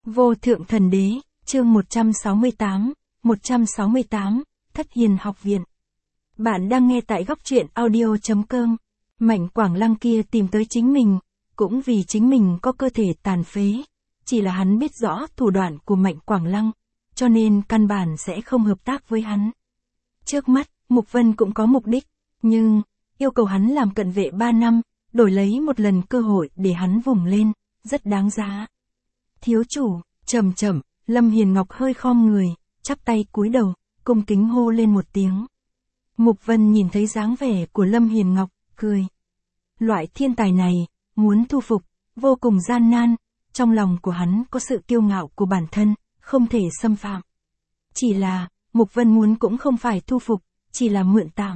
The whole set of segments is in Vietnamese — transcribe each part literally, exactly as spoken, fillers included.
Vô thượng thần đế, chương một trăm sáu mươi tám, một trăm sáu mươi tám, Thất Hiền học viện. Bạn đang nghe tại góc truyện audio chấm com. Mạnh Quảng Lăng kia tìm tới chính mình, cũng vì chính mình có cơ thể tàn phế. Chỉ là hắn biết rõ thủ đoạn của Mạnh Quảng Lăng, cho nên căn bản sẽ không hợp tác với hắn. Trước mắt, Mục Vân cũng có mục đích, nhưng, yêu cầu hắn làm cận vệ ba năm, đổi lấy một lần cơ hội để hắn vùng lên, rất đáng giá. Thiếu chủ, chậm chậm, Lâm Hiền Ngọc hơi khom người, chắp tay cúi đầu, cung kính hô lên một tiếng. Mục Vân nhìn thấy dáng vẻ của Lâm Hiền Ngọc, cười. Loại thiên tài này, muốn thu phục, vô cùng gian nan, trong lòng của hắn có sự kiêu ngạo của bản thân, không thể xâm phạm. Chỉ là, Mục Vân muốn cũng không phải thu phục, chỉ là mượn tạm.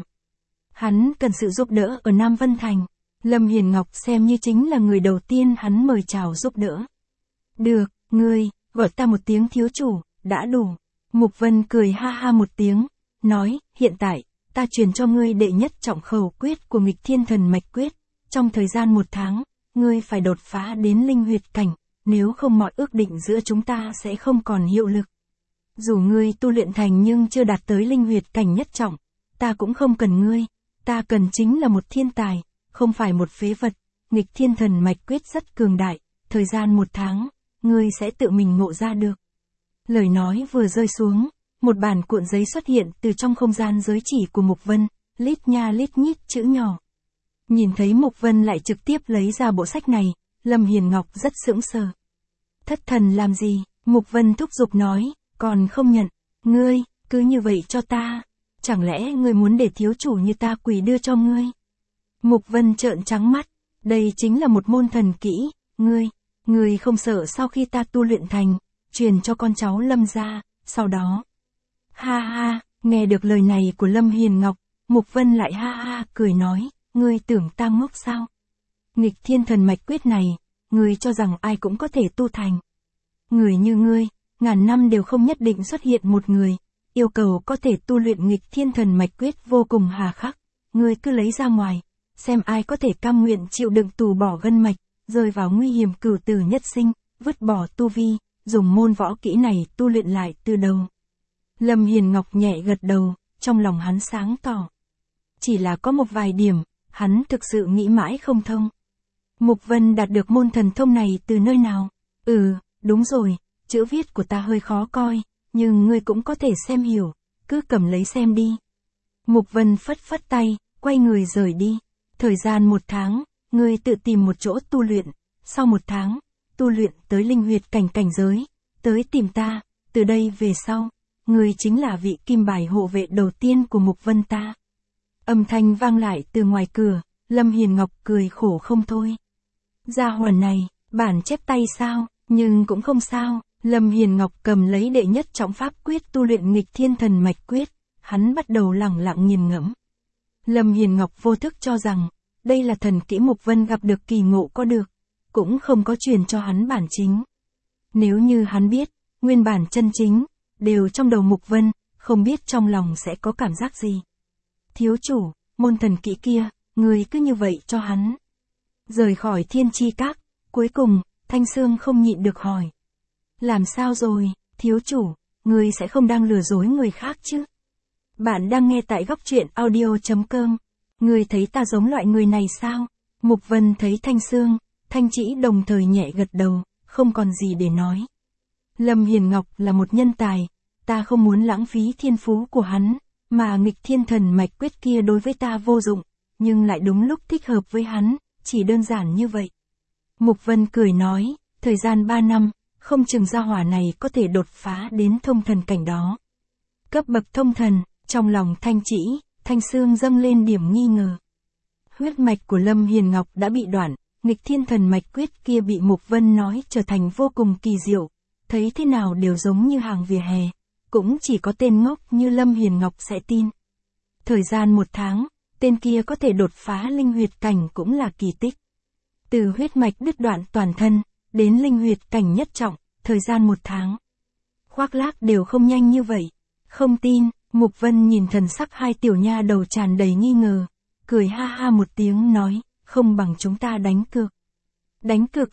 Hắn cần sự giúp đỡ ở Nam Vân Thành, Lâm Hiền Ngọc xem như chính là người đầu tiên hắn mời chào giúp đỡ. Được, ngươi, gọi ta một tiếng thiếu chủ, đã đủ. Mục Vân cười ha ha một tiếng, nói, hiện tại, ta truyền cho ngươi đệ nhất trọng khẩu quyết của nghịch thiên thần mạch quyết. Trong thời gian một tháng, ngươi phải đột phá đến linh huyệt cảnh, nếu không mọi ước định giữa chúng ta sẽ không còn hiệu lực. Dù ngươi tu luyện thành nhưng chưa đạt tới linh huyệt cảnh nhất trọng, ta cũng không cần ngươi, ta cần chính là một thiên tài, không phải một phế vật. Nghịch thiên thần mạch quyết rất cường đại, thời gian một tháng, ngươi sẽ tự mình ngộ ra được. Lời nói vừa rơi xuống, một bản cuộn giấy xuất hiện từ trong không gian giới chỉ của Mục Vân, lít nha lít nhít chữ nhỏ. Nhìn thấy Mục Vân lại trực tiếp lấy ra bộ sách này, Lâm Hiền Ngọc rất sững sờ. Thất thần làm gì? Mục Vân thúc giục nói, còn không nhận, ngươi, cứ như vậy cho ta, chẳng lẽ ngươi muốn để thiếu chủ như ta quỳ đưa cho ngươi? Mục Vân trợn trắng mắt, đây chính là một môn thần kỹ, ngươi, ngươi không sợ sau khi ta tu luyện thành, truyền cho con cháu Lâm gia, sau đó. Ha ha, nghe được lời này của Lâm Hiền Ngọc, Mục Vân lại ha ha cười nói, ngươi tưởng ta ngốc sao? Nghịch thiên thần mạch quyết này, ngươi cho rằng ai cũng có thể tu thành. Người như ngươi, ngàn năm đều không nhất định xuất hiện một người, yêu cầu có thể tu luyện nghịch thiên thần mạch quyết vô cùng hà khắc, ngươi cứ lấy ra ngoài, xem ai có thể cam nguyện chịu đựng tù bỏ gân mạch, rơi vào nguy hiểm cửu tử nhất sinh, vứt bỏ tu vi, dùng môn võ kỹ này tu luyện lại từ đầu. Lâm Hiền Ngọc nhẹ gật đầu, trong lòng hắn sáng tỏ. Chỉ là có một vài điểm, hắn thực sự nghĩ mãi không thông. Mục Vân đạt được môn thần thông này từ nơi nào? Ừ, đúng rồi, chữ viết của ta hơi khó coi, nhưng ngươi cũng có thể xem hiểu, cứ cầm lấy xem đi. Mục Vân phất phất tay, quay người rời đi. Thời gian một tháng, ngươi tự tìm một chỗ tu luyện, sau một tháng, tu luyện tới linh huyệt cảnh cảnh giới, tới tìm ta, từ đây về sau, ngươi chính là vị kim bài hộ vệ đầu tiên của Mục Vân ta. Âm thanh vang lại từ ngoài cửa, Lâm Hiền Ngọc cười khổ không thôi. Gia hỏa này, bản chép tay sao, nhưng cũng không sao, Lâm Hiền Ngọc cầm lấy đệ nhất trọng pháp quyết tu luyện nghịch thiên thần mạch quyết, hắn bắt đầu lẳng lặng nghiền ngẫm. Lâm Hiền Ngọc vô thức cho rằng, đây là thần kỹ Mục Vân gặp được kỳ ngộ có được, cũng không có truyền cho hắn bản chính. Nếu như hắn biết, nguyên bản chân chính, đều trong đầu Mục Vân, không biết trong lòng sẽ có cảm giác gì. Thiếu chủ, môn thần kỹ kia, người cứ như vậy cho hắn. Rời khỏi Thiên Chi Các, cuối cùng, Thanh Sương không nhịn được hỏi. Làm sao rồi, thiếu chủ, người sẽ không đang lừa dối người khác chứ? Bạn đang nghe tại góc truyện audio chấm com. Người thấy ta giống loại người này sao? Mục Vân thấy Thanh Sương, Thanh Chỉ đồng thời nhẹ gật đầu, không còn gì để nói. Lâm Hiền Ngọc là một nhân tài, ta không muốn lãng phí thiên phú của hắn, mà nghịch thiên thần mạch quyết kia đối với ta vô dụng, nhưng lại đúng lúc thích hợp với hắn, chỉ đơn giản như vậy. Mục Vân cười nói, thời gian ba năm, không chừng gia hỏa này có thể đột phá đến thông thần cảnh đó. Cấp bậc thông thần, trong lòng Thanh Chỉ, Thanh Sương dâng lên điểm nghi ngờ. Huyết mạch của Lâm Hiền Ngọc đã bị đoạn, nghịch thiên thần mạch quyết kia bị Mục Vân nói trở thành vô cùng kỳ diệu, thấy thế nào đều giống như hàng vỉa hè, cũng chỉ có tên ngốc như Lâm Hiền Ngọc sẽ tin. Thời gian một tháng, tên kia có thể đột phá linh huyệt cảnh cũng là kỳ tích. Từ huyết mạch đứt đoạn toàn thân, đến linh huyệt cảnh nhất trọng, thời gian một tháng. Khoác lác đều không nhanh như vậy. Không tin, Mục Vân nhìn thần sắc hai tiểu nha đầu tràn đầy nghi ngờ, cười ha ha một tiếng nói, không bằng chúng ta đánh cược. Đánh cược gì?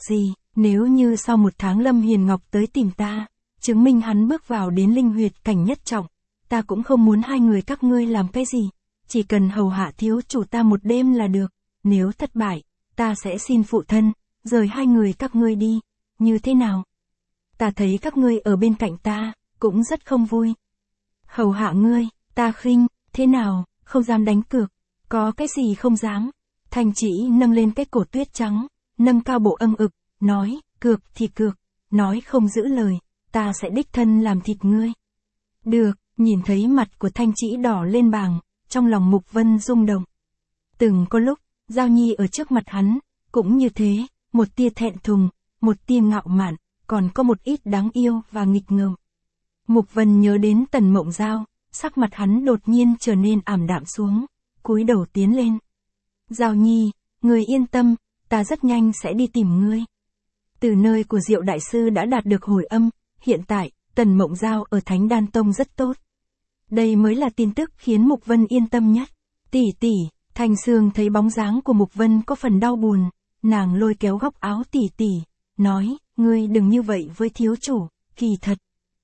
Nếu như sau một tháng Lâm Hiền Ngọc tới tìm ta, chứng minh hắn bước vào đến linh huyệt cảnh nhất trọng, ta cũng không muốn hai người các ngươi làm cái gì, chỉ cần hầu hạ thiếu chủ ta một đêm là được, nếu thất bại, ta sẽ xin phụ thân, rời hai người các ngươi đi, như thế nào? Ta thấy các ngươi ở bên cạnh ta, cũng rất không vui. Hầu hạ ngươi, ta khinh, thế nào, không dám đánh cược, có cái gì không dám. Thanh Chỉ nâng lên cái cổ tuyết trắng, nâng cao bộ âng ực, nói, cược thì cược, nói không giữ lời, ta sẽ đích thân làm thịt ngươi. Được, nhìn thấy mặt của Thanh Chỉ đỏ lên bàng, trong lòng Mục Vân rung động. Từng có lúc, Giao Nhi ở trước mặt hắn, cũng như thế, một tia thẹn thùng, một tia ngạo mạn, còn có một ít đáng yêu và nghịch ngợm. Mục Vân nhớ đến Tần Mộng Giao, sắc mặt hắn đột nhiên trở nên ảm đạm xuống, cúi đầu tiến lên. Giao Nhi, người yên tâm, ta rất nhanh sẽ đi tìm ngươi. Từ nơi của Diệu Đại Sư đã đạt được hồi âm, hiện tại, Tần Mộng Giao ở Thánh Đan Tông rất tốt. Đây mới là tin tức khiến Mục Vân yên tâm nhất. Tỷ tỷ, Thanh Sương thấy bóng dáng của Mục Vân có phần đau buồn, nàng lôi kéo góc áo tỷ tỷ, nói, ngươi đừng như vậy với thiếu chủ, kỳ thật.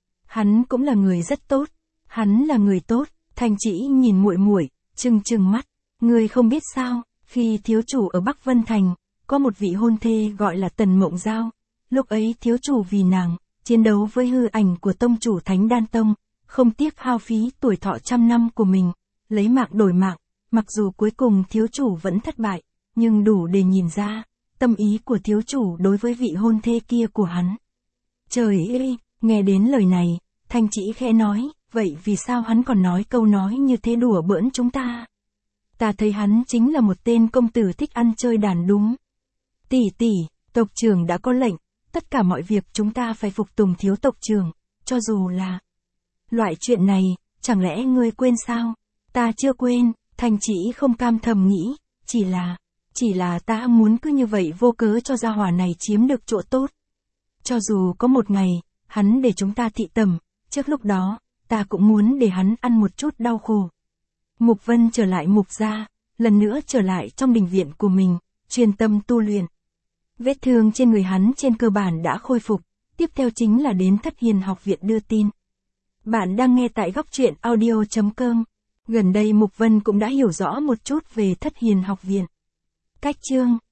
Hắn cũng là người rất tốt, hắn là người tốt. Thanh Chỉ nhìn muội muội, trừng trừng mắt, ngươi không biết sao, khi thiếu chủ ở Bắc Vân Thành, có một vị hôn thê gọi là Tần Mộng Giao, lúc ấy thiếu chủ vì nàng, chiến đấu với hư ảnh của tông chủ Thánh Đan Tông, không tiếc hao phí tuổi thọ trăm năm của mình, lấy mạng đổi mạng, mặc dù cuối cùng thiếu chủ vẫn thất bại, nhưng đủ để nhìn ra, tâm ý của thiếu chủ đối với vị hôn thê kia của hắn. Trời ơi, nghe đến lời này, Thanh Chỉ khẽ nói, vậy vì sao hắn còn nói câu nói như thế đùa bỡn chúng ta? Ta thấy hắn chính là một tên công tử thích ăn chơi đàn đúng. Tỷ tỷ, tộc trưởng đã có lệnh, tất cả mọi việc chúng ta phải phục tùng thiếu tộc trưởng, cho dù là... Loại chuyện này, chẳng lẽ ngươi quên sao? Ta chưa quên, Thanh Chỉ không cam thầm nghĩ, chỉ là... Chỉ là ta muốn cứ như vậy vô cớ cho gia hỏa này chiếm được chỗ tốt. Cho dù có một ngày, hắn để chúng ta thị tẩm, trước lúc đó, ta cũng muốn để hắn ăn một chút đau khổ. Mục Vân trở lại Mục gia, lần nữa trở lại trong đình viện của mình, chuyên tâm tu luyện. Vết thương trên người hắn trên cơ bản đã khôi phục, tiếp theo chính là đến Thất Hiền học viện đưa tin. Bạn đang nghe tại góc truyện audio chấm com. Gần đây Mục Vân cũng đã hiểu rõ một chút về Thất Hiền học viện. Cách chương